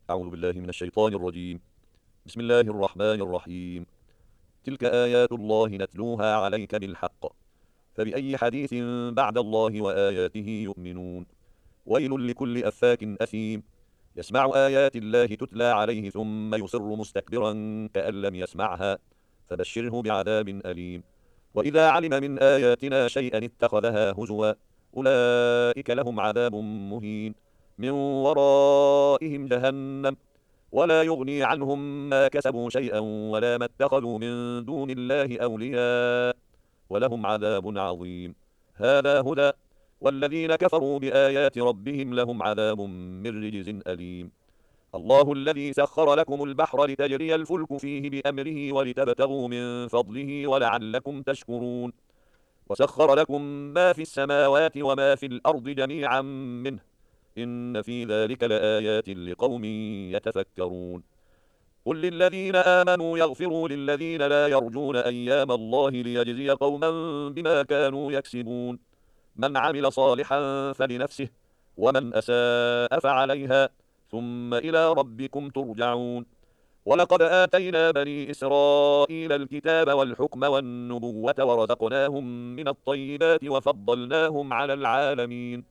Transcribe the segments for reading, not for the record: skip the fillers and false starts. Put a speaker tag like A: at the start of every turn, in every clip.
A: أعوذ بالله من الشيطان الرجيم. بسم الله الرحمن الرحيم. تلك آيات الله نتلوها عليك بالحق، فبأي حديث بعد الله وآياته يؤمنون. ويل لكل أفاك أثيم، يسمع آيات الله تتلى عليه ثم يصر مستكبرا كأن لم يسمعها، فبشره بعذاب أليم. وإذا علم من آياتنا شيئا اتخذها هزوا، أولئك لهم عذاب مهين، من ورائهم جهنم، ولا يغني عنهم ما كسبوا شيئا ولا ما اتخذوا من دون الله أولياء، ولهم عذاب عظيم. هذا هدى، والذين كفروا بآيات ربهم لهم عذاب من رجز أليم. الله الذي سخر لكم البحر لتجري الفلك فيه بأمره ولتبتغوا من فضله ولعلكم تشكرون. وسخر لكم ما في السماوات وما في الأرض جميعا منه، إن في ذلك لآيات لقوم يتفكرون. قل للذين آمنوا يغفروا للذين لا يرجون أيام الله ليجزي قوما بما كانوا يكسبون. من عمل صالحا فلنفسه، ومن أساء فعليها، ثم إلى ربكم ترجعون. ولقد آتينا بني إسرائيل الكتاب والحكم والنبوة ورزقناهم من الطيبات وفضلناهم على العالمين،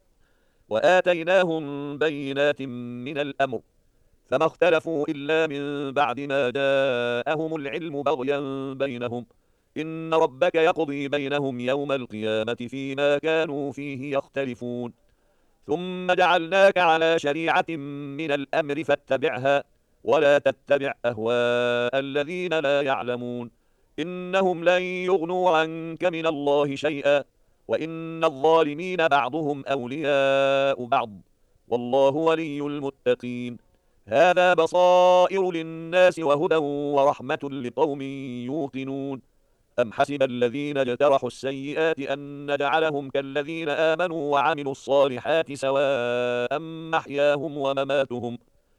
A: وآتيناهم بينات من الأمر، فما اختلفوا إلا من بعد ما جاءهم العلم بغيا بينهم. إن ربك يقضي بينهم يوم القيامة فيما كانوا فيه يختلفون. ثم جعلناك على شريعة من الأمر فاتبعها، ولا تتبع أهواء الذين لا يعلمون، إنهم لن يغنوا عنك من الله شيئا، وإن الظالمين بعضهم أولياء بعض، والله ولي المتقين. هذا بصائر للناس وهدى ورحمة لقوم يوقنون. أم حسب الذين اجترحوا السيئات أن نجعلهم كالذين آمنوا وعملوا الصالحات سواء محياهم ومماتهم،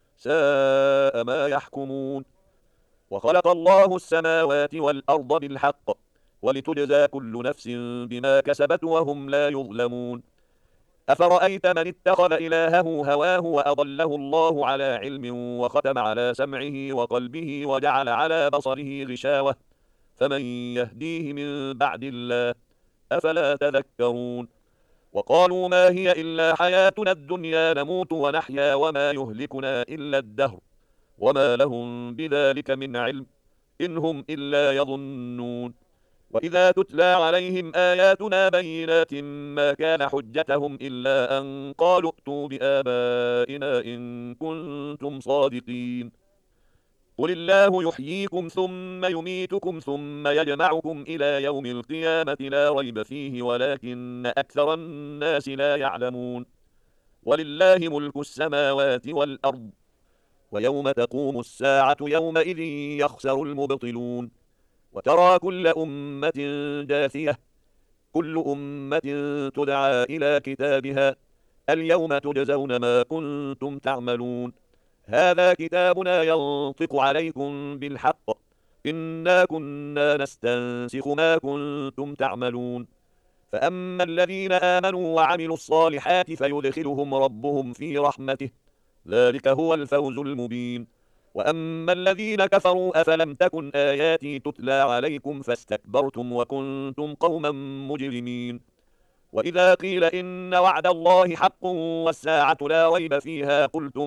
A: ساء ما يحكمون. وخلق الله السماوات والأرض بالحق، ولتجزى كل نفس بما كسبت وهم لا يظلمون. أفرأيت من اتخذ إلهه هواه وأضله الله على علم وختم على سمعه وقلبه وجعل على بصره غشاوة، فمن يهديه من بعد الله، أفلا تذكرون. وقالوا ما هي إلا حياتنا الدنيا نموت ونحيا وما يهلكنا إلا الدهر، وما لهم بذلك من علم، إن هم إلا يظنون. وإذا تتلى عليهم آياتنا بينات ما كان حجتهم إلا أن قالوا ائتوا بآبائنا إن كنتم صادقين. قل الله يحييكم ثم يميتكم ثم يجمعكم إلى يوم القيامة لا ريب فيه ولكن أكثر الناس لا يعلمون. ولله ملك السماوات والأرض، ويوم تقوم الساعة يومئذ يخسر المبطلون. وترى كل أمة جاثية، كل أمة تدعى إلى كتابها، اليوم تجزون ما كنتم تعملون. هذا كتابنا ينطق عليكم بالحق، إنا كنا نستنسخ ما كنتم تعملون. فأما الذين آمنوا وعملوا الصالحات فيدخلهم ربهم في رحمته، ذلك هو الفوز المبين. وأما الذين كفروا أفلم تكن آياتي تتلى عليكم فاستكبرتم وكنتم قوما مجرمين. وإذا قيل إن وعد الله حق والساعة لا ريب فيها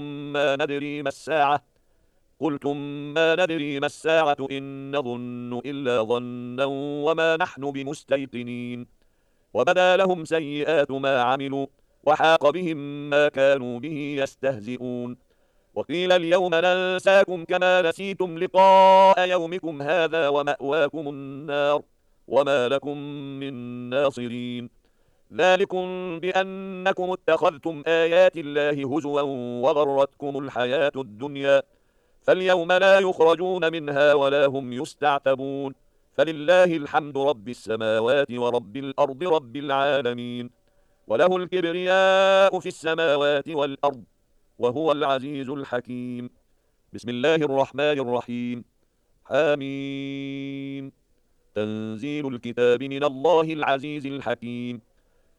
A: قلتم ما ندري ما الساعة إن نظن إلا ظنا وما نحن بمستيقنين. وبدا لهم سيئات ما عملوا، وحاق بهم ما كانوا به يستهزئون. وقيل اليوم ننساكم كما نسيتم لقاء يومكم هذا ومأواكم النار، وما لكم من ناصرين. ذلكم بأنكم اتخذتم آيات الله هزوا وغرتكم الحياة الدنيا، فاليوم لا يخرجون منها ولا هم يستعتبون. فلله الحمد رب السماوات ورب الأرض رب العالمين، وله الكبرياء في السماوات والأرض، وهو العزيز الحكيم. بسم الله الرحمن الرحيم. حاميم. تنزيل الكتاب من الله العزيز الحكيم.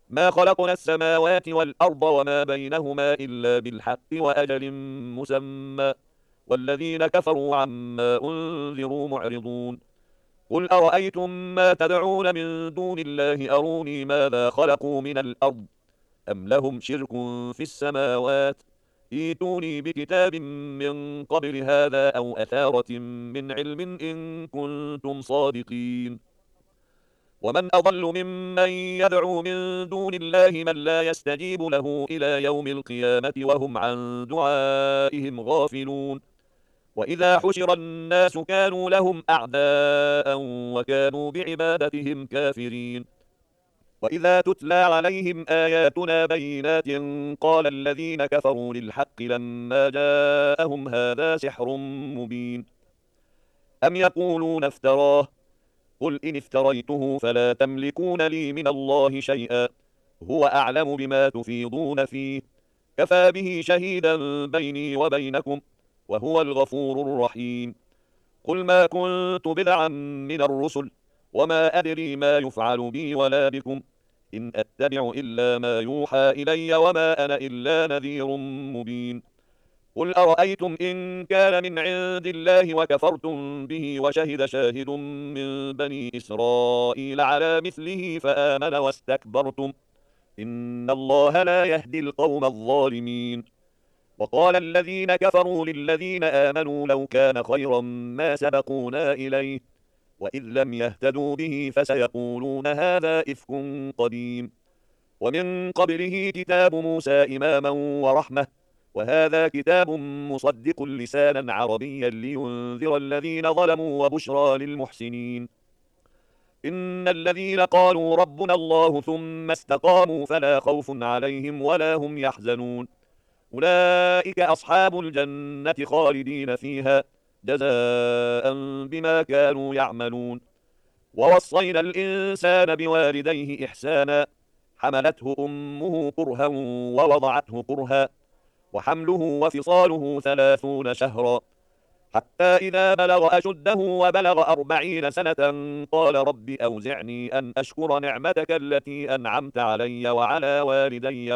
A: ما خلقنا السماوات والأرض وما بينهما إلا بالحق وأجل مسمى والذين كفروا عما أنذروا معرضون قل أرأيتم ما تدعون من دون الله أروني ماذا خلقوا من الأرض أم لهم شرك في السماوات ائتوني بكتاب من قبل هذا أو أثارة من علم إن كنتم صادقين ومن أضل ممن يدعو من دون الله من لا يستجيب له إلى يوم القيامة وهم عن دعائهم غافلون وإذا حشر الناس كانوا لهم أعداء وكانوا بعبادتهم كافرين وإذا تتلى عليهم آياتنا بينات قال الذين كفروا للحق لما جاءهم هذا سحر مبين أم يقولون افتراه قل إن افتريته فلا تملكون لي من الله شيئا هو أعلم بما تفيضون فيه كفى به شهيدا بيني وبينكم وهو الغفور الرحيم قل ما كنت بدعا من الرسل وما أدري ما يفعل بي ولا بكم إن أتبع إلا ما يوحى إلي وما أنا إلا نذير مبين قل أرأيتم إن كان من عند الله وكفرتم به وشهد شاهد من بني إسرائيل على مثله فآمن واستكبرتم إن الله لا يهدي القوم الظالمين وقال الذين كفروا للذين آمنوا لو كان خيرا ما سبقونا إليه وإذ لم يهتدوا به فسيقولون هذا إفك قديم ومن قبله كتاب موسى إماما ورحمة وهذا كتاب مصدق لسانا عربيا لينذر الذين ظلموا وبشرى للمحسنين إن الذين قالوا ربنا الله ثم استقاموا فلا خوف عليهم ولا هم يحزنون أولئك أصحاب الجنة خالدين فيها جزاء بما كانوا يعملون ووصينا الإنسان بوالديه إحسانا حملته أمه كرها ووضعته كرها وحمله وفصاله 30 شهرا حتى إذا بلغ أشده وبلغ 40 سنة قال رب أوزعني أن أشكر نعمتك التي أنعمت علي وعلى والدي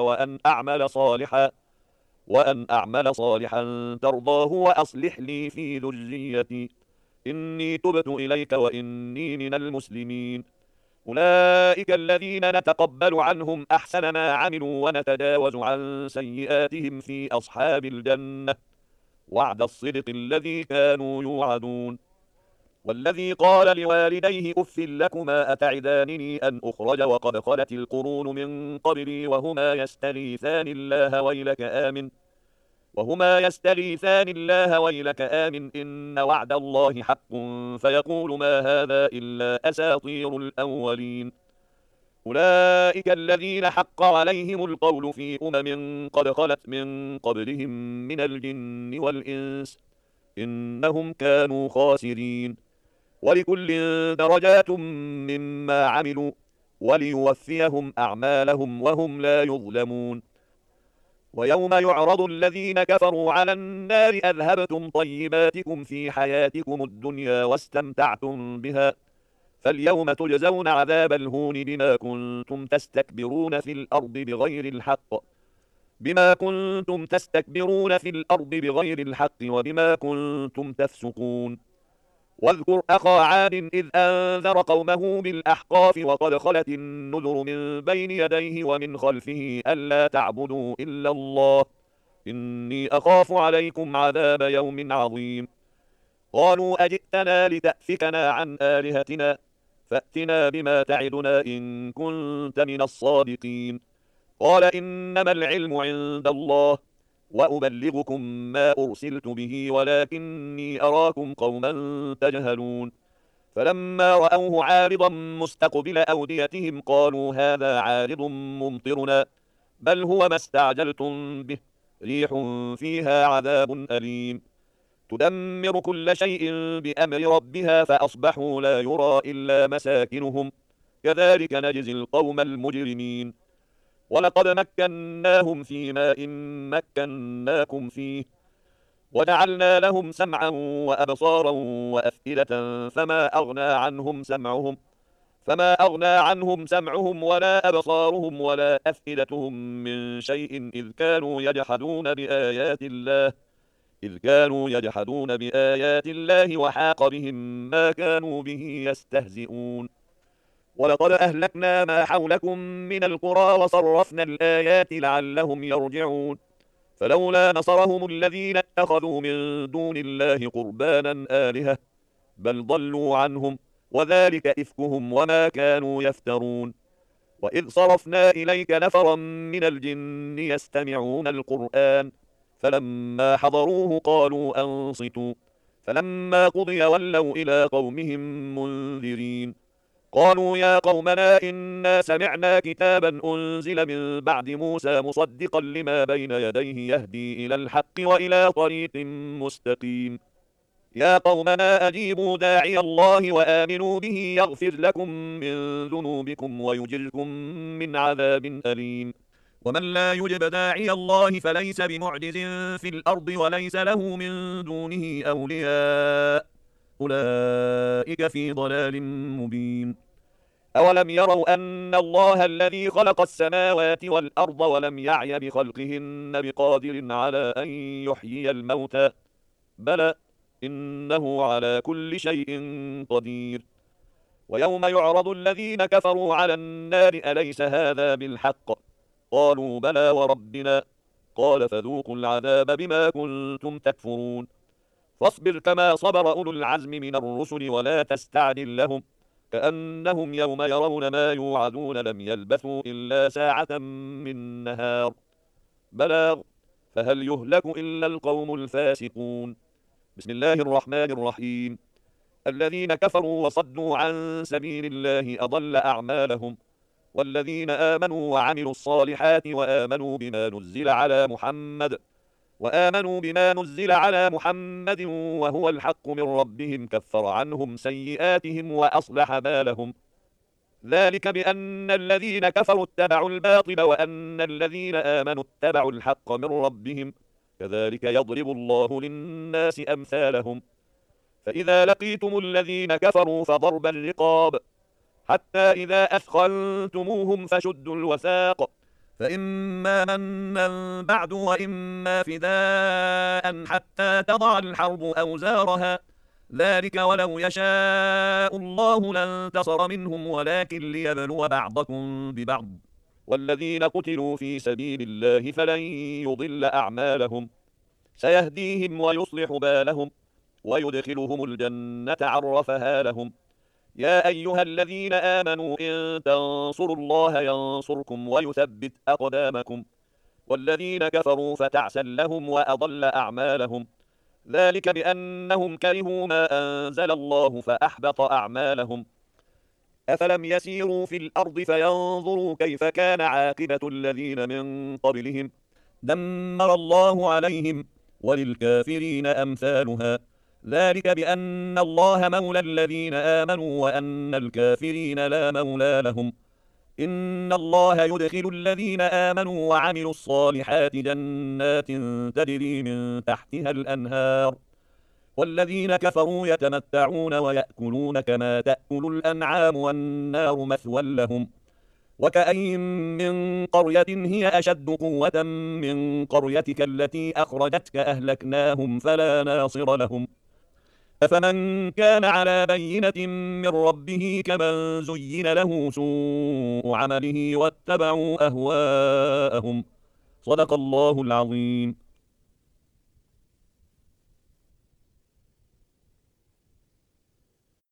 A: وأن أعمل صالحا ترضاه وأصلح لي في ذريتي إني تبت إليك وإني من المسلمين أولئك الذين نتقبل عنهم أحسن ما عملوا ونتجاوز عن سيئاتهم في أصحاب الجنة وعد الصدق الذي كانوا يوعدون والذي قال لوالديه أف لكما أتعدانني أن أخرج وقد خلت القرون من قبلي وهما يستغيثان الله ويلك آمن إن وعد الله حق فيقول ما هذا إلا أساطير الأولين أولئك الذين حق عليهم القول في قد خلت من قبلهم من الجن والإنس إنهم كانوا خاسرين ولكل درجات مما عملوا وليوفيهم أعمالهم وهم لا يظلمون ويوم يعرض الذين كفروا على النار أذهبتم طيباتكم في حياتكم الدنيا واستمتعتم بها فاليوم تجزون عذاب الهون بما كنتم تستكبرون في الأرض بغير الحق وبما كنتم تفسقون واذكر أخا عاد إذ أنذر قومه بالأحقاف وقد خلت النذر من بين يديه ومن خلفه ألا تعبدوا إلا الله إني أخاف عليكم عذاب يوم عظيم قالوا أجئتنا لتأفكنا عن آلهتنا فأتنا بما تعدنا إن كنت من الصادقين قال إنما العلم عند الله وأبلغكم ما أرسلت به ولكني أراكم قوما تجهلون فلما رأوه عارضا مستقبل أوديتهم قالوا هذا عارض ممطرنا بل هو ما استعجلتم به ريح فيها عذاب أليم تدمر كل شيء بأمر ربها فأصبحوا لا يرى إلا مساكنهم كذلك نجزي القوم المجرمين ولقد مكناهم في ماء مكناكم فيه وجعلنا لهم سمعا وأبصارا وأفئدة فما أغنى عنهم سمعهم فما أغنى عنهم سمعهم ولا أبصارهم ولا أفئدتهم من شيء إذ كانوا يجحدون بآيات الله وحاق بهم ما كانوا به يستهزئون. ولقد أهلكنا ما حولكم من القرى وصرفنا الآيات لعلهم يرجعون. فلولا نصرهم الذين اتخذوا من دون الله قربانا آلهة بل ضلوا عنهم وذلك إفكهم وما كانوا يفترون. وإذ صرفنا إليك نفرا من الجن يستمعون القرآن فلما حضروه قالوا أنصتوا فلما قضي ولوا إلى قومهم منذرين. قالوا يا قومنا إنا سمعنا كتابا أنزل من بعد موسى مصدقا لما بين يديه يهدي إلى الحق وإلى طريق مستقيم. يا قومنا أجيبوا داعي الله وآمنوا به يغفر لكم من ذنوبكم ويجركم من عذاب أليم. ومن لا يجب داعي الله فليس بمعجز في الأرض وليس له من دونه أولياء أولئك في ضلال مبين. أولم يروا أن الله الذي خلق السماوات والأرض ولم يعي بخلقهن بقادر على أن يحيي الموتى بلى إنه على كل شيء قدير. ويوم يعرض الذين كفروا على النار أليس هذا بالحق قالوا بلى وربنا قال فذوقوا العذاب بما كنتم تكفرون. فاصبر كما صبر أولو العزم من الرسل ولا تستعجل لهم كأنهم يوم يرون ما يوعدون لم يلبثوا إلا ساعة من نهار بلاغ فهل يهلك إلا القوم الفاسقون. بسم الله الرحمن الرحيم. الذين كفروا وصدوا عن سبيل الله أضل أعمالهم والذين آمنوا وعملوا الصالحات وآمنوا بما نزل على محمد وهو الحق من ربهم كفر عنهم سيئاتهم وأصلح بالهم. ذلك بأن الذين كفروا اتبعوا الباطل وأن الذين آمنوا اتبعوا الحق من ربهم كذلك يضرب الله للناس أمثالهم. فإذا لقيتم الذين كفروا فضرب الرقاب حتى إذا أثخنتموهم فشدوا الوثاق فإما منا بعد وإما فداء حتى تضع الحرب أوزارها ذلك ولو يشاء الله لانتصر منهم ولكن ليبلو بعضكم ببعض والذين قتلوا في سبيل الله فلن يضل أعمالهم سيهديهم ويصلح بالهم ويدخلهم الجنة عرفها لهم. يا أيها الذين آمنوا إن تنصروا الله ينصركم ويثبت أقدامكم والذين كفروا فتعسا لهم وأضل أعمالهم ذلك بأنهم كرهوا ما أنزل الله فأحبط أعمالهم. أفلم يسيروا في الأرض فينظروا كيف كان عاقبة الذين من قبلهم دمر الله عليهم وللكافرين أمثالها ذلك بأن الله مولى الذين آمنوا وأن الكافرين لا مولى لهم. إن الله يدخل الذين آمنوا وعملوا الصالحات جنات تجري من تحتها الأنهار والذين كفروا يتمتعون ويأكلون كما تأكل الأنعام والنار مثوى لهم. وكأين من قرية هي أشد قوة من قريتك التي أخرجتك أهلكناهم فلا ناصر لهم. أفمن كان على بينة من ربه كمن زين له سوء عمله واتبعوا أهواءهم صدق الله العظيم.